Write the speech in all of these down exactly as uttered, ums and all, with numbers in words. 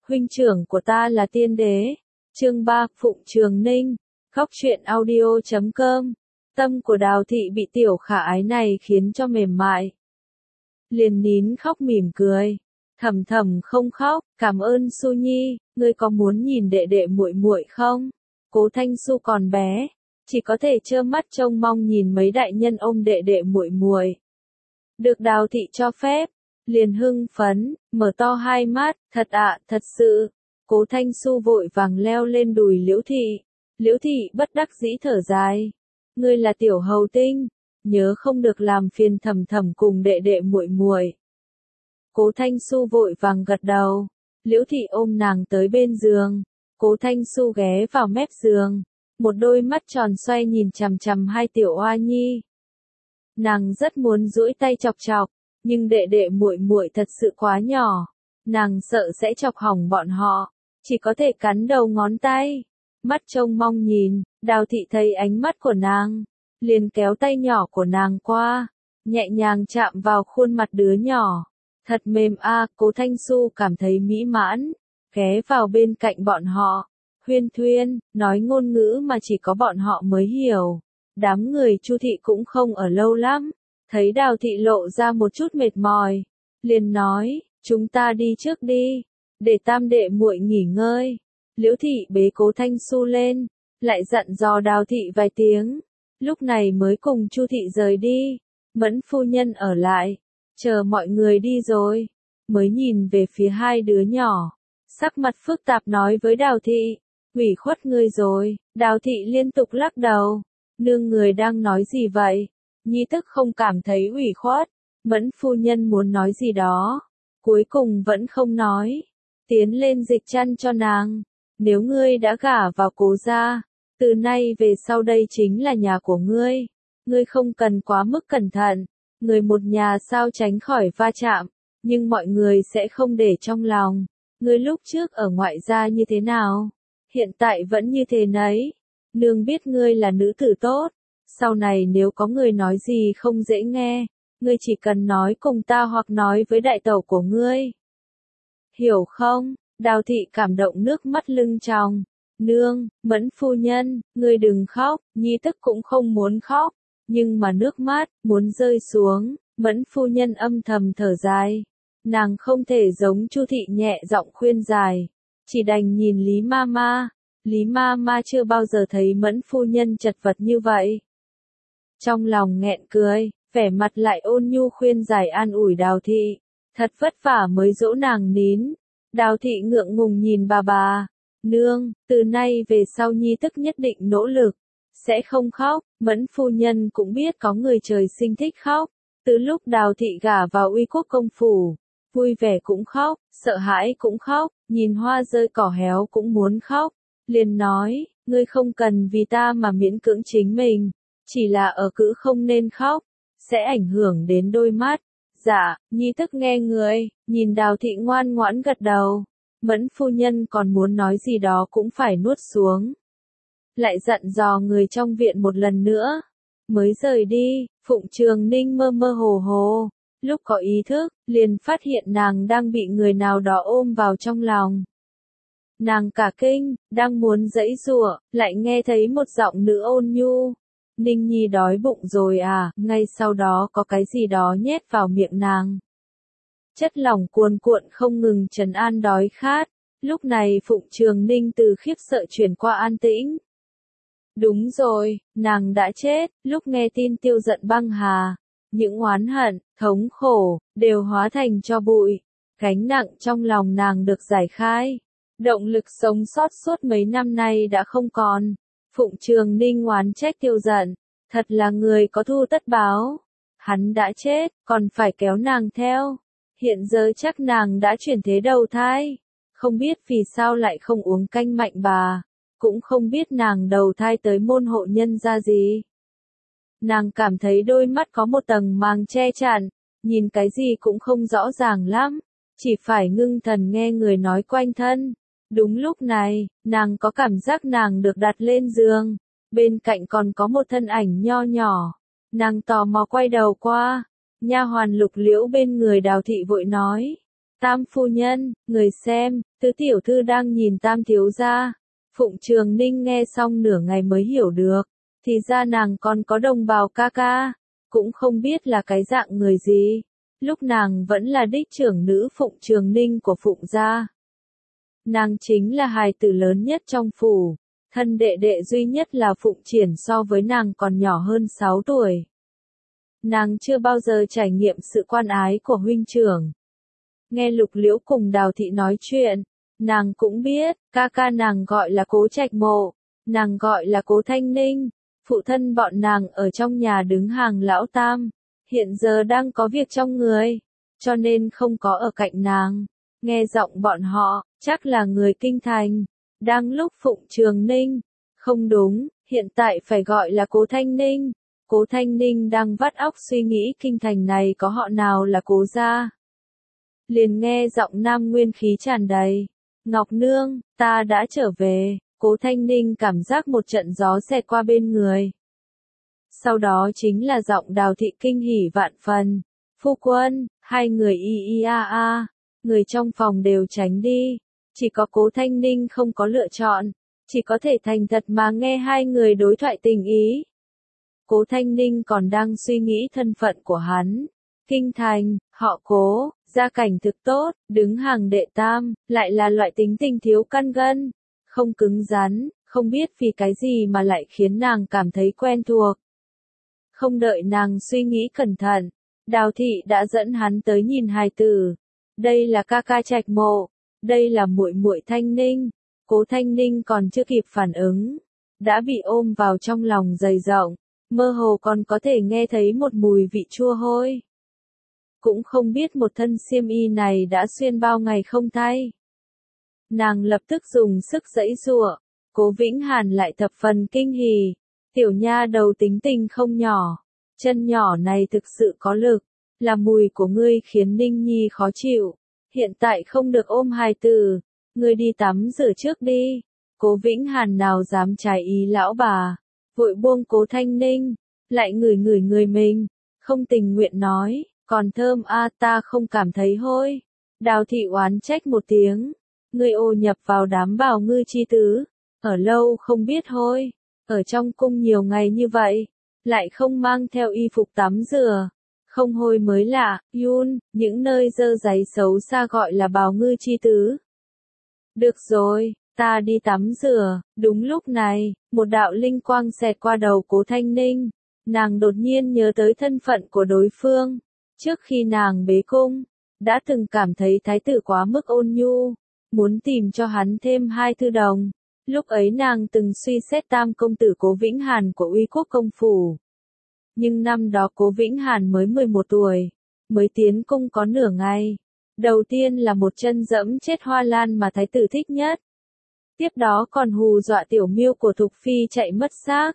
huynh trưởng của ta là tiên đế. Chương ba, Phụng Trường Ninh. Khóc truyện audio chấm com. Tâm của Đào Thị bị tiểu khả ái này khiến cho mềm mại. Liền nín khóc mỉm cười. Thầm thầm không khóc, cảm ơn Su Nhi, ngươi có muốn nhìn đệ đệ muội muội không? Cố Thanh Su còn bé, chỉ có thể trơ mắt trông mong nhìn mấy đại nhân ôm đệ đệ muội muội. Được Đào Thị cho phép, liền hưng phấn, mở to hai mắt, thật ạ, thật sự. Cố Thanh Su vội vàng leo lên đùi Liễu Thị. Liễu Thị bất đắc dĩ thở dài. Ngươi là tiểu hầu tinh, nhớ không được làm phiền thầm thầm cùng đệ đệ muội muội. Cố Thanh Su vội vàng gật đầu. Liễu Thị ôm nàng tới bên giường. Cố Thanh Su ghé vào mép giường, một đôi mắt tròn xoay nhìn chằm chằm hai tiểu oa nhi. Nàng rất muốn duỗi tay chọc chọc, nhưng đệ đệ muội muội thật sự quá nhỏ, nàng sợ sẽ chọc hỏng bọn họ, chỉ có thể cắn đầu ngón tay. Mắt trông mong nhìn, Đào Thị thấy ánh mắt của nàng, liền kéo tay nhỏ của nàng qua, nhẹ nhàng chạm vào khuôn mặt đứa nhỏ. Thật mềm a, à, Cố Thanh Su cảm thấy mỹ mãn, ghé vào bên cạnh bọn họ, huyên thuyên, nói ngôn ngữ mà chỉ có bọn họ mới hiểu. Đám người Chu Thị cũng không ở lâu lắm, thấy Đào Thị lộ ra một chút mệt mỏi, liền nói, chúng ta đi trước đi, để tam đệ muội nghỉ ngơi. Liễu Thị bế Cố Thanh Su lên, lại dặn dò Đào Thị vài tiếng, lúc này mới cùng Chu Thị rời đi. Mẫn phu nhân ở lại, chờ mọi người đi rồi, mới nhìn về phía hai đứa nhỏ, sắc mặt phức tạp nói với Đào Thị, ủy khuất ngươi rồi. Đào Thị liên tục lắc đầu, nương người đang nói gì vậy? Nhi tức không cảm thấy ủy khuất. Mẫn phu nhân muốn nói gì đó, cuối cùng vẫn không nói, tiến lên dịch chăn cho nàng. Nếu ngươi đã gả vào Cố gia, từ nay về sau đây chính là nhà của ngươi, ngươi không cần quá mức cẩn thận. Người một nhà sao tránh khỏi va chạm, nhưng mọi người sẽ không để trong lòng. Ngươi lúc trước ở ngoại gia như thế nào? Hiện tại vẫn như thế nấy. Nương biết ngươi là nữ tử tốt. Sau này nếu có người nói gì không dễ nghe, ngươi chỉ cần nói cùng ta hoặc nói với đại tẩu của ngươi. Hiểu không? Đào Thị cảm động nước mắt lưng tròng. Nương, Mẫn phu nhân, ngươi đừng khóc, nhi tức cũng không muốn khóc. Nhưng mà nước mắt, muốn rơi xuống, Mẫn phu nhân âm thầm thở dài. Nàng không thể giống Chu Thị nhẹ giọng khuyên giải, chỉ đành nhìn Lý Ma Ma. Lý Ma Ma chưa bao giờ thấy Mẫn phu nhân chật vật như vậy. Trong lòng nghẹn cười, vẻ mặt lại ôn nhu khuyên giải an ủi Đào Thị. Thật vất vả mới dỗ nàng nín. Đào Thị ngượng ngùng nhìn bà bà. Nương, từ nay về sau nhi tức nhất định nỗ lực, sẽ không khóc. Mẫn phu nhân cũng biết có người trời sinh thích khóc. Từ lúc Đào Thị gả vào Uy Quốc công phủ, vui vẻ cũng khóc, sợ hãi cũng khóc, nhìn hoa rơi cỏ héo cũng muốn khóc. Liền nói, ngươi không cần vì ta mà miễn cưỡng chính mình, chỉ là ở cữ không nên khóc, sẽ ảnh hưởng đến đôi mắt. Dạ, nhi tức nghe người. Nhìn Đào Thị ngoan ngoãn gật đầu, Mẫn phu nhân còn muốn nói gì đó cũng phải nuốt xuống. Lại dặn dò người trong viện một lần nữa, mới rời đi. Phụng Trường Ninh mơ mơ hồ hồ, lúc có ý thức, liền phát hiện nàng đang bị người nào đó ôm vào trong lòng. Nàng cả kinh, đang muốn giãy giụa, lại nghe thấy một giọng nữ ôn nhu. Ninh Nhi đói bụng rồi à? Ngay sau đó có cái gì đó nhét vào miệng nàng. Chất lỏng cuồn cuộn không ngừng trấn an đói khát. Lúc này Phụng Trường Ninh từ khiếp sợ chuyển qua an tĩnh. Đúng rồi, nàng đã chết. Lúc nghe tin Tiêu Giận băng hà, những oán hận, thống khổ, đều hóa thành tro bụi. Gánh nặng trong lòng nàng được giải khai. Động lực sống sót suốt mấy năm nay đã không còn. Phụng Trường Ninh oán trách Tiêu Giận, thật là người có thu tất báo. Hắn đã chết, còn phải kéo nàng theo. Hiện giờ chắc nàng đã chuyển thế đầu thai. Không biết vì sao lại không uống canh mạnh bà. Cũng không biết nàng đầu thai tới môn hộ nhân gia gì. Nàng cảm thấy đôi mắt có một tầng màng che chắn, nhìn cái gì cũng không rõ ràng lắm. Chỉ phải ngưng thần nghe người nói quanh thân. Đúng lúc này, nàng có cảm giác nàng được đặt lên giường. Bên cạnh còn có một thân ảnh nho nhỏ. Nàng tò mò quay đầu qua. Nha hoàn Lục Liễu bên người Đào Thị vội nói. Tam phu nhân, người xem, tứ tiểu thư đang nhìn Tam thiếu gia. Phụng Trường Ninh nghe xong nửa ngày mới hiểu được, thì ra nàng còn có đồng bào ca ca, cũng không biết là cái dạng người gì. Lúc nàng vẫn là đích trưởng nữ Phụng Trường Ninh của Phụng gia. Nàng chính là hài tử lớn nhất trong phủ, thân đệ đệ duy nhất là Phụng Triển so với nàng còn nhỏ hơn sáu tuổi. Nàng chưa bao giờ trải nghiệm sự quan ái của huynh trưởng. Nghe Lục Liễu cùng Đào Thị nói chuyện, nàng cũng biết, ca ca nàng gọi là Cố Trạch Mộ, nàng gọi là Cố Thanh Ninh, phụ thân bọn nàng ở trong nhà đứng hàng lão tam, hiện giờ đang có việc trong người, cho nên không có ở cạnh nàng. Nghe giọng bọn họ, chắc là người kinh thành. Đang lúc Phụng Trường Ninh, không đúng, hiện tại phải gọi là Cố Thanh Ninh. Cố Thanh Ninh đang vắt óc suy nghĩ kinh thành này có họ nào là Cố gia. Liền nghe giọng nam nguyên khí tràn đầy. Ngọc Nương, ta đã trở về. Cố Thanh Ninh cảm giác một trận gió xẹt qua bên người. Sau đó chính là giọng Đào Thị kinh hỉ vạn phần. Phu quân, hai người y y a a. Người trong phòng đều tránh đi. Chỉ có Cố Thanh Ninh không có lựa chọn. Chỉ có thể thành thật mà nghe hai người đối thoại tình ý. Cố Thanh Ninh còn đang suy nghĩ thân phận của hắn. Kinh thành, họ Cố, gia cảnh thực tốt, đứng hàng đệ tam, lại là loại tính tình thiếu căn gân, không cứng rắn, không biết vì cái gì mà lại khiến nàng cảm thấy quen thuộc. Không đợi nàng suy nghĩ cẩn thận, Đào Thị đã dẫn hắn tới nhìn hài tử. Đây là ca ca Trạch Mộ, đây là muội muội Thanh Ninh. Cố Thanh Ninh còn chưa kịp phản ứng, đã bị ôm vào trong lòng dày rộng, mơ hồ còn có thể nghe thấy một mùi vị chua hôi. Cũng không biết một thân xiêm y này đã xuyên bao ngày không thay. Nàng lập tức dùng sức giãy giụa, Cố Vĩnh Hàn lại thập phần kinh hỉ. Tiểu nha đầu tính tình không nhỏ, chân nhỏ này thực sự có lực, là mùi của ngươi khiến Ninh Nhi khó chịu. Hiện tại không được ôm hài tử, ngươi đi tắm rửa trước đi. Cố Vĩnh Hàn nào dám trái ý lão bà, vội buông Cố Thanh Ninh, lại ngửi ngửi người mình, không tình nguyện nói, còn thơm a ta không cảm thấy hôi. Đào Thị oán trách một tiếng, ngươi ô nhập vào đám bào ngư chi tứ, ở lâu không biết hôi, ở trong cung nhiều ngày như vậy, lại không mang theo y phục tắm rửa, không hôi mới lạ. Yun, những nơi dơ giấy xấu xa gọi là bào ngư chi tứ. Được rồi, ta đi tắm rửa. Đúng lúc này, một đạo linh quang xẹt qua đầu Cố Thanh Ninh, nàng đột nhiên nhớ tới thân phận của đối phương. Trước khi nàng bế cung, đã từng cảm thấy thái tử quá mức ôn nhu, muốn tìm cho hắn thêm hai thư đồng. Lúc ấy nàng từng suy xét tam công tử Cố Vĩnh Hàn của Uy Quốc công phủ. Nhưng năm đó Cố Vĩnh Hàn mới mười một tuổi, mới tiến cung có nửa ngày. Đầu tiên là một chân dẫm chết Hoa Lan mà thái tử thích nhất. Tiếp đó còn hù dọa tiểu miêu của Thục Phi chạy mất xác,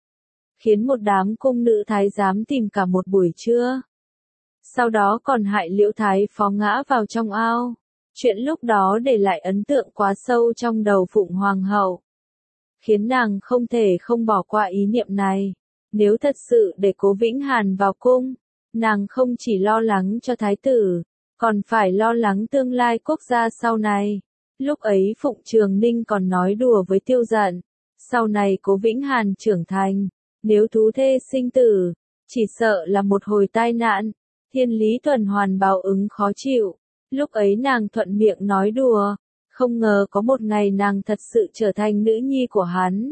khiến một đám cung nữ thái giám tìm cả một buổi trưa. Sau đó còn hại Liễu Thái Phó ngã vào trong ao. Chuyện lúc đó để lại ấn tượng quá sâu trong đầu Phụng Hoàng hậu, khiến nàng không thể không bỏ qua ý niệm này. Nếu thật sự để Cố Vĩnh Hàn vào cung, nàng không chỉ lo lắng cho thái tử, còn phải lo lắng tương lai quốc gia sau này. Lúc ấy Phụng Trường Ninh còn nói đùa với Tiêu Dận, sau này Cố Vĩnh Hàn trưởng thành, nếu thú thê sinh tử, chỉ sợ là một hồi tai nạn, thiên lý tuần hoàn báo ứng khó chịu. Lúc ấy nàng thuận miệng nói đùa, không ngờ có một ngày nàng thật sự trở thành nữ nhi của hắn.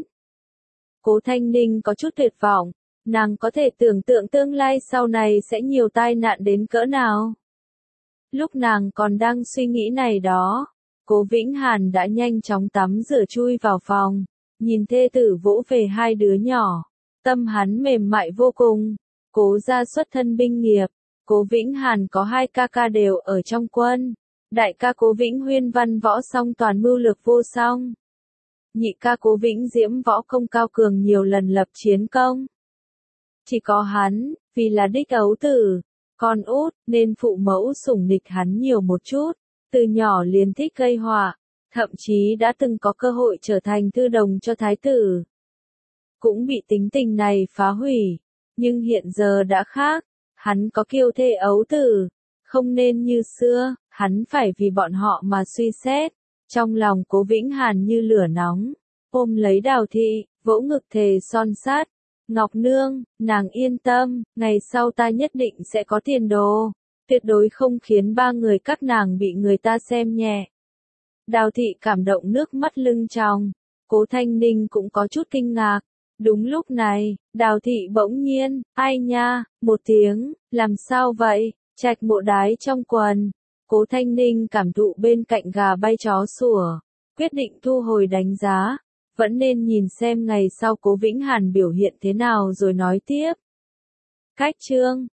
Cố Thanh Ninh có chút tuyệt vọng, nàng có thể tưởng tượng tương lai sau này sẽ nhiều tai nạn đến cỡ nào. Lúc nàng còn đang suy nghĩ này đó, Cố Vĩnh Hàn đã nhanh chóng tắm rửa chui vào phòng, nhìn thê tử vỗ về hai đứa nhỏ, tâm hắn mềm mại vô cùng. Cố gia xuất thân binh nghiệp, Cố Vĩnh Hàn có hai ca ca đều ở trong quân. Đại ca Cố Vĩnh Huyên văn võ song toàn mưu lược vô song. Nhị ca Cố Vĩnh Diễm võ công cao cường nhiều lần lập chiến công. Chỉ có hắn, vì là đích ấu tử, con út, nên phụ mẫu sủng nịch hắn nhiều một chút. Từ nhỏ liền thích gây họa, thậm chí đã từng có cơ hội trở thành thư đồng cho thái tử. Cũng bị tính tình này phá hủy, nhưng hiện giờ đã khác, hắn có kiêu thê ấu tử, không nên như xưa, hắn phải vì bọn họ mà suy xét. Trong lòng Cố Vĩnh Hàn như lửa nóng, ôm lấy Đào Thị, vỗ ngực thề son sắt. Ngọc Nương, nàng yên tâm, ngày sau ta nhất định sẽ có tiền đồ, tuyệt đối không khiến ba người các nàng bị người ta xem nhẹ. Đào Thị cảm động nước mắt lưng tròng, Cố Thanh Ninh cũng có chút kinh ngạc. Đúng lúc này, Đào Thị bỗng nhiên, ai nha, một tiếng, làm sao vậy, trạch bộ đái trong quần. Cố Thanh Ninh cảm thụ bên cạnh gà bay chó sủa, quyết định thu hồi đánh giá, vẫn nên nhìn xem ngày sau Cố Vĩnh Hàn biểu hiện thế nào rồi nói tiếp. Cách chương